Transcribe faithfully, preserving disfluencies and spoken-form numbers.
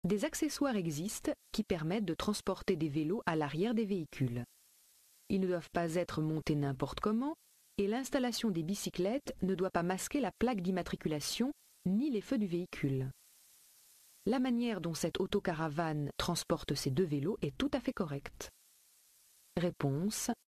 Des accessoires existent qui permettent de transporter des vélos à l'arrière des véhicules. Ils ne doivent pas être montés n'importe comment et l'installation des bicyclettes ne doit pas masquer la plaque d'immatriculation ni les feux du véhicule. La manière dont cette autocaravane transporte ces deux vélos est tout à fait correcte. Réponse